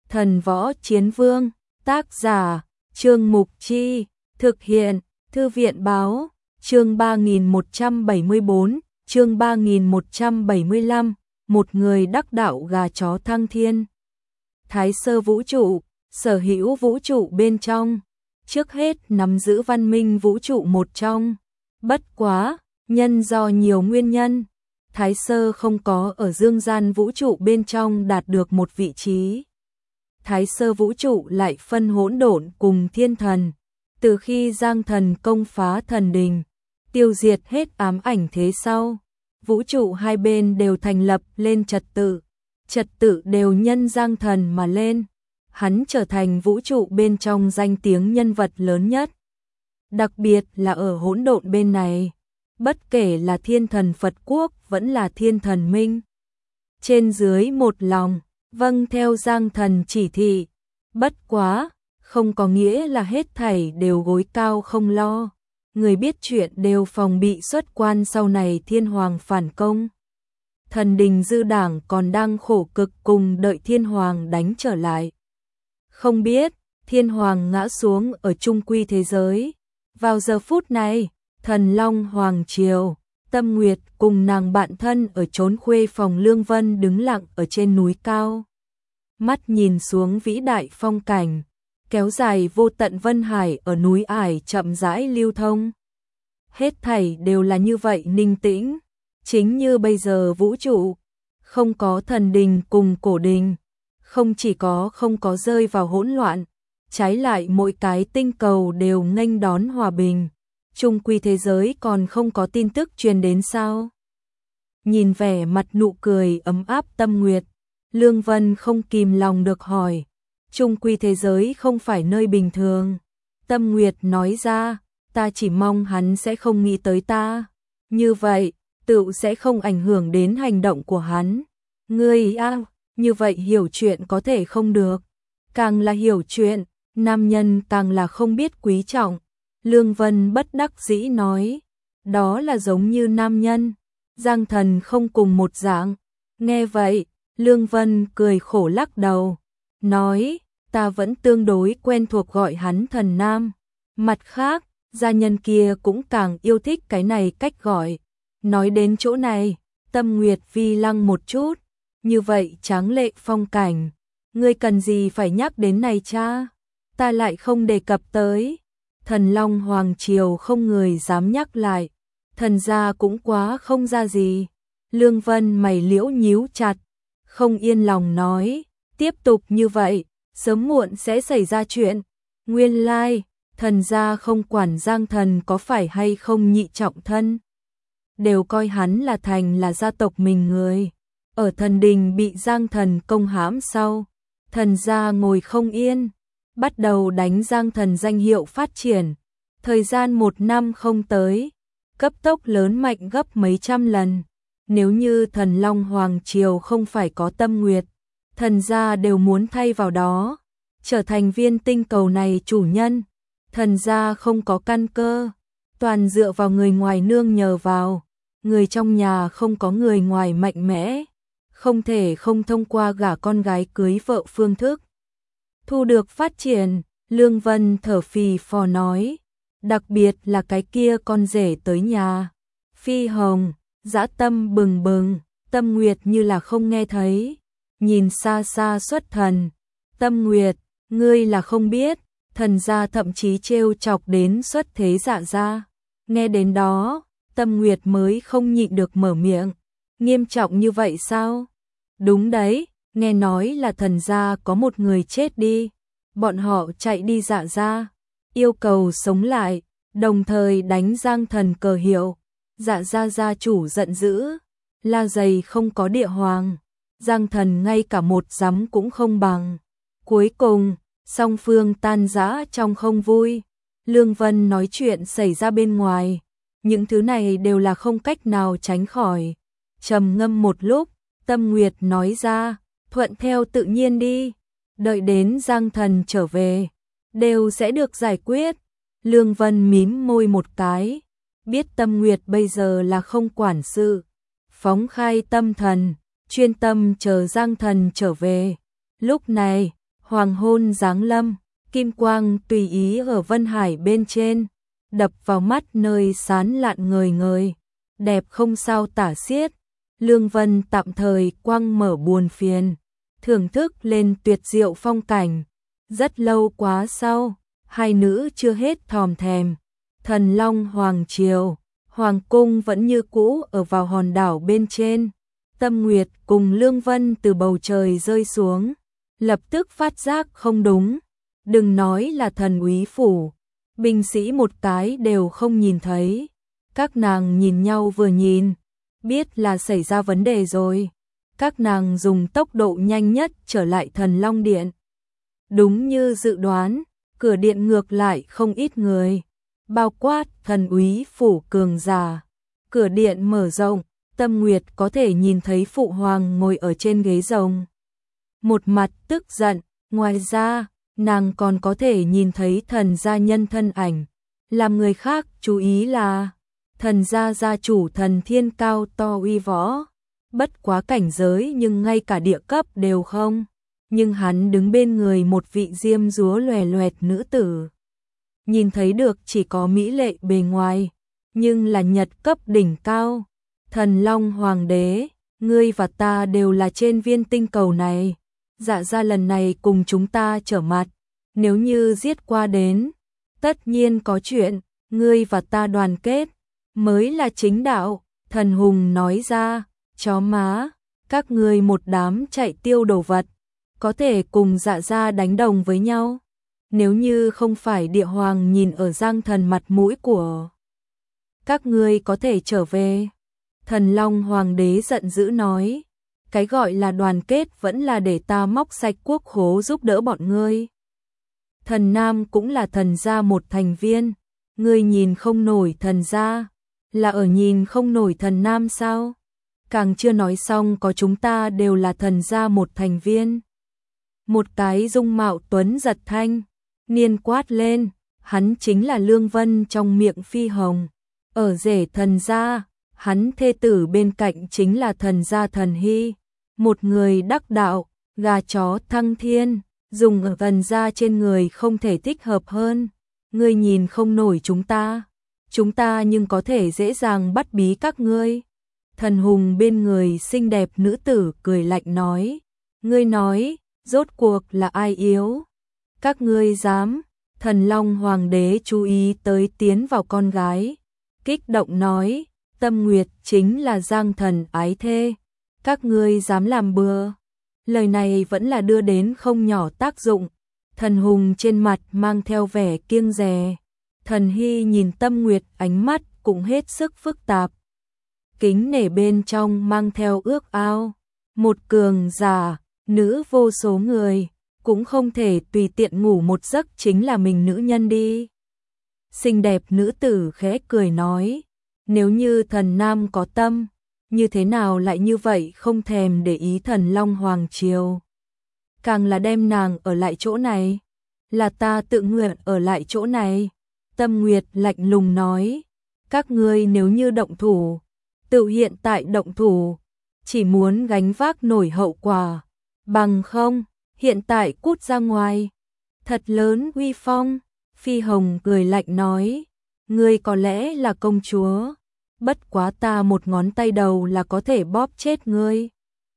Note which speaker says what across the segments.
Speaker 1: Thần Võ Chiến Vương, tác giả, Trương Mục Chi, thực hiện, Thư viện Báo, chương 3174, chương 3175, một người đắc đạo gà chó thăng thiên. Thái sơ vũ trụ, sở hữu vũ trụ bên trong, trước hết nắm giữ văn minh vũ trụ một trong. Bất quá, nhân do nhiều nguyên nhân, Thái sơ không có ở dương gian vũ trụ bên trong đạt được một vị trí. Thái sơ vũ trụ lại phân hỗn độn cùng thiên thần, từ khi Giang Thần công phá thần đình, tiêu diệt hết ám ảnh thế sau, vũ trụ hai bên đều thành lập lên trật tự đều nhân Giang Thần mà lên, hắn trở thành vũ trụ bên trong danh tiếng nhân vật lớn nhất. Đặc biệt là ở hỗn độn bên này, bất kể là thiên thần Phật quốc vẫn là thiên thần Minh, trên dưới một lòng, vâng theo Giang Thần chỉ thị. Bất quá, không có nghĩa là hết thảy đều gối cao không lo, người biết chuyện đều phòng bị xuất quan sau này thiên hoàng phản công. Thần đình dư đảng còn đang khổ cực cùng đợi thiên hoàng đánh trở lại. Không biết, thiên hoàng ngã xuống ở trung quy thế giới. Vào giờ phút này, thần Long Hoàng Triều, Tâm Nguyệt cùng nàng bạn thân ở chốn khuê phòng Lương Vân đứng lặng ở trên núi cao. Mắt nhìn xuống vĩ đại phong cảnh, kéo dài vô tận vân hải ở núi ải chậm rãi lưu thông. Hết thảy đều là như vậy ninh tĩnh, chính như bây giờ vũ trụ, không có thần đình cùng cổ đình, không chỉ có không có rơi vào hỗn loạn, trái lại mỗi cái tinh cầu đều nghênh đón hòa bình. Trung quy thế giới còn không có tin tức truyền đến sao? Nhìn vẻ mặt nụ cười ấm áp Tâm Nguyệt, Lương Vân không kìm lòng được hỏi, trung quy thế giới không phải nơi bình thường. Tâm Nguyệt nói ra, ta chỉ mong hắn sẽ không nghĩ tới ta, như vậy, tựu sẽ không ảnh hưởng đến hành động của hắn. Ngươi như vậy hiểu chuyện có thể không được, càng là hiểu chuyện, nam nhân càng là không biết quý trọng. Lương Vân bất đắc dĩ nói, đó là giống như nam nhân, Giang Thần không cùng một dạng. Nghe vậy, Lương Vân cười khổ lắc đầu, nói, ta vẫn tương đối quen thuộc gọi hắn thần nam. Mặt khác, gia nhân kia cũng càng yêu thích cái này cách gọi. Nói đến chỗ này, Tâm Nguyệt vi lăng một chút, như vậy tráng lệ phong cảnh, ngươi cần gì phải nhắc đến này cha, ta lại không đề cập tới. Thần Long Hoàng Triều không người dám nhắc lại, thần gia cũng quá không ra gì. Lương Vân mày liễu nhíu chặt, không yên lòng nói, tiếp tục như vậy, sớm muộn sẽ xảy ra chuyện. Nguyên lai, thần gia không quản Giang Thần có phải hay không nhị trọng thân, đều coi hắn là thành là gia tộc mình người. Ở thần đình bị Giang Thần công hãm sau, thần gia ngồi không yên, bắt đầu đánh Giang Thần danh hiệu phát triển. Thời gian 1 năm không tới, cấp tốc lớn mạnh gấp mấy trăm lần. Nếu như thần Long Hoàng Triều không phải có Tâm Nguyệt, thần gia đều muốn thay vào đó, trở thành viên tinh cầu này chủ nhân. Thần gia không có căn cơ, toàn dựa vào người ngoài nương nhờ vào, người trong nhà không có người ngoài mạnh mẽ, không thể không thông qua gả con gái cưới vợ phương thức thu được phát triển. Lương Vân thở phì phò nói, đặc biệt là cái kia con rể tới nhà, Phi Hồng, dã tâm bừng bừng. Tâm Nguyệt như là không nghe thấy, nhìn xa xa xuất thần. Tâm Nguyệt, ngươi là không biết, thần gia thậm chí trêu chọc đến xuất thế dạ gia. Nghe đến đó, Tâm Nguyệt mới không nhịn được mở miệng, nghiêm trọng như vậy sao? Đúng đấy, nghe nói là thần gia có một người chết đi, bọn họ chạy đi dạ gia, yêu cầu sống lại, đồng thời đánh Giang Thần cờ hiệu. Dạ gia gia chủ giận dữ, la dày không có địa hoàng, Giang Thần ngay cả một giấm cũng không bằng. Cuối cùng, song phương tan rã trong không vui. Lương Vân nói chuyện xảy ra bên ngoài, những thứ này đều là không cách nào tránh khỏi. Trầm ngâm một lúc, Tâm Nguyệt nói ra, thuận theo tự nhiên đi, đợi đến Giang Thần trở về, đều sẽ được giải quyết. Lương Vân mím môi một cái, biết Tâm Nguyệt bây giờ là không quản sự, phóng khai tâm thần, chuyên tâm chờ Giang Thần trở về. Lúc này, Hoàng hôn giáng lâm, kim quang tùy ý ở Vân Hải bên trên, đập vào mắt nơi sán lạn ngời ngời, đẹp không sao tả xiết. Lương Vân tạm thời quăng mở buồn phiền, thưởng thức lên tuyệt diệu phong cảnh. Rất lâu quá sau, hai nữ chưa hết thòm thèm. Thần Long Hoàng Triều, Hoàng cung vẫn như cũ ở vào hòn đảo bên trên. Tâm Nguyệt cùng Lương Vân từ bầu trời rơi xuống, lập tức phát giác không đúng. Đừng nói là thần úy phủ, binh sĩ một cái đều không nhìn thấy. Các nàng nhìn nhau vừa nhìn, biết là xảy ra vấn đề rồi. Các nàng dùng tốc độ nhanh nhất trở lại Thần Long Điện. Đúng như dự đoán, cửa điện ngược lại không ít người, bao quát thần úy phủ cường giả. Cửa điện mở rộng, Tâm Nguyệt có thể nhìn thấy phụ hoàng ngồi ở trên ghế rồng, một mặt tức giận. Ngoài ra, nàng còn có thể nhìn thấy thần gia nhân thân ảnh. Làm người khác chú ý là thần gia gia chủ Thần Thiên cao to uy võ, bất quá cảnh giới nhưng ngay cả địa cấp đều không. Nhưng hắn đứng bên người một vị diêm dúa loè loẹt nữ tử. Nhìn thấy được chỉ có mỹ lệ bề ngoài, nhưng là nhật cấp đỉnh cao. Thần Long Hoàng đế, ngươi và ta đều là trên viên tinh cầu này. Dạ ra lần này cùng chúng ta trở mặt, nếu như giết qua đến, tất nhiên có chuyện, ngươi và ta đoàn kết, mới là chính đạo. Thần Hùng nói ra, chó má, các ngươi một đám chạy tiêu đồ vật, có thể cùng dạ ra đánh đồng với nhau. Nếu như không phải địa hoàng nhìn ở Giang Thần mặt mũi của các ngươi có thể trở về. Thần Long Hoàng đế giận dữ nói, cái gọi là đoàn kết vẫn là để ta móc sạch quốc khố giúp đỡ bọn ngươi. Thần Nam cũng là thần gia một thành viên, ngươi nhìn không nổi thần gia, là ở nhìn không nổi thần Nam sao? Càng chưa nói xong có chúng ta đều là thần gia một thành viên. Một cái dung mạo tuấn giật thanh niên quát lên, hắn chính là Lương Vân trong miệng Phi Hồng, ở rể thần gia. Hắn thê tử bên cạnh chính là thần gia Thần Hy, một người đắc đạo, gà chó thăng thiên, dùng ở thần gia trên người không thể thích hợp hơn. Ngươi nhìn không nổi chúng ta nhưng có thể dễ dàng bắt bí các ngươi. Thần Hùng bên người xinh đẹp nữ tử cười lạnh nói, ngươi nói, rốt cuộc là ai yếu? Các ngươi dám? Thần Long Hoàng đế chú ý tới tiến vào con gái, kích động nói, Tâm Nguyệt chính là Giang Thần ái thê, các ngươi dám làm bừa. Lời này vẫn là đưa đến không nhỏ tác dụng. Thần Hùng trên mặt mang theo vẻ kiêng dè. Thần Hy nhìn Tâm Nguyệt ánh mắt cũng hết sức phức tạp. Kính nể bên trong mang theo ước ao. Một cường giả, nữ vô số người, cũng không thể tùy tiện ngủ một giấc chính là mình nữ nhân đi. Xinh đẹp nữ tử khẽ cười nói, nếu như thần Nam có tâm, như thế nào lại như vậy không thèm để ý Thần Long Hoàng Triều. Càng là đem nàng ở lại chỗ này, là ta tự nguyện ở lại chỗ này. Tâm Nguyệt lạnh lùng nói, các ngươi nếu như động thủ, tự hiện tại động thủ, chỉ muốn gánh vác nổi hậu quả, bằng không, hiện tại cút ra ngoài. Thật lớn uy phong. Phi Hồng cười lạnh nói, ngươi có lẽ là công chúa, bất quá ta một ngón tay đầu là có thể bóp chết ngươi.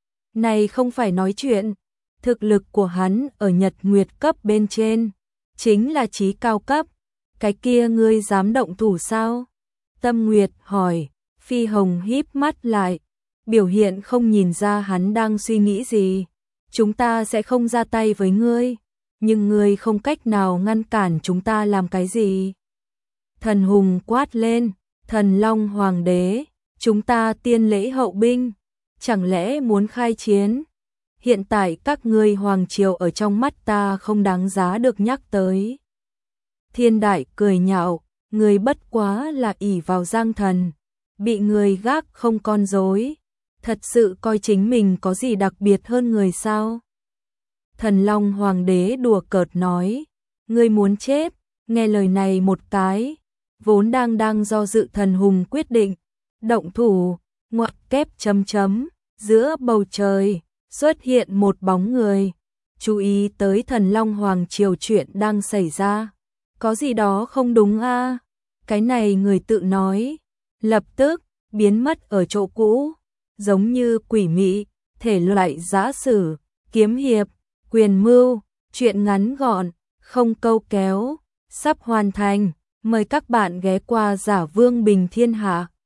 Speaker 1: Này không phải nói chuyện, thực lực của hắn ở Nhật Nguyệt cấp bên trên, chính là chí cao cấp, cái kia ngươi dám động thủ sao? Tâm Nguyệt hỏi. Phi Hồng híp mắt lại, biểu hiện không nhìn ra hắn đang suy nghĩ gì. Chúng ta sẽ không ra tay với ngươi, nhưng ngươi không cách nào ngăn cản chúng ta làm cái gì. Thần Hùng quát lên, Thần Long Hoàng đế, chúng ta tiên lễ hậu binh, chẳng lẽ muốn khai chiến? Hiện tại các ngươi Hoàng Triều ở trong mắt ta không đáng giá được nhắc tới. Thiên Đại cười nhạo, người bất quá là ỷ vào Giang Thần, bị người gác không con rối, thật sự coi chính mình có gì đặc biệt hơn người sao? Thần Long Hoàng đế đùa cợt nói, ngươi muốn chết. Nghe lời này một cái, vốn đang do dự Thần Hùng quyết định động thủ, ngoặc kép chấm chấm, giữa bầu trời xuất hiện một bóng người, chú ý tới Thần Long Hoàng Triều chuyện đang xảy ra. Có gì đó không đúng a? Cái này người tự nói, lập tức biến mất ở chỗ cũ, giống như quỷ mị, thể loại giã sử, kiếm hiệp, quyền mưu, chuyện ngắn gọn, không câu kéo, sắp hoàn thành. Mời các bạn ghé qua Giả Vương Bình Thiên Hạ.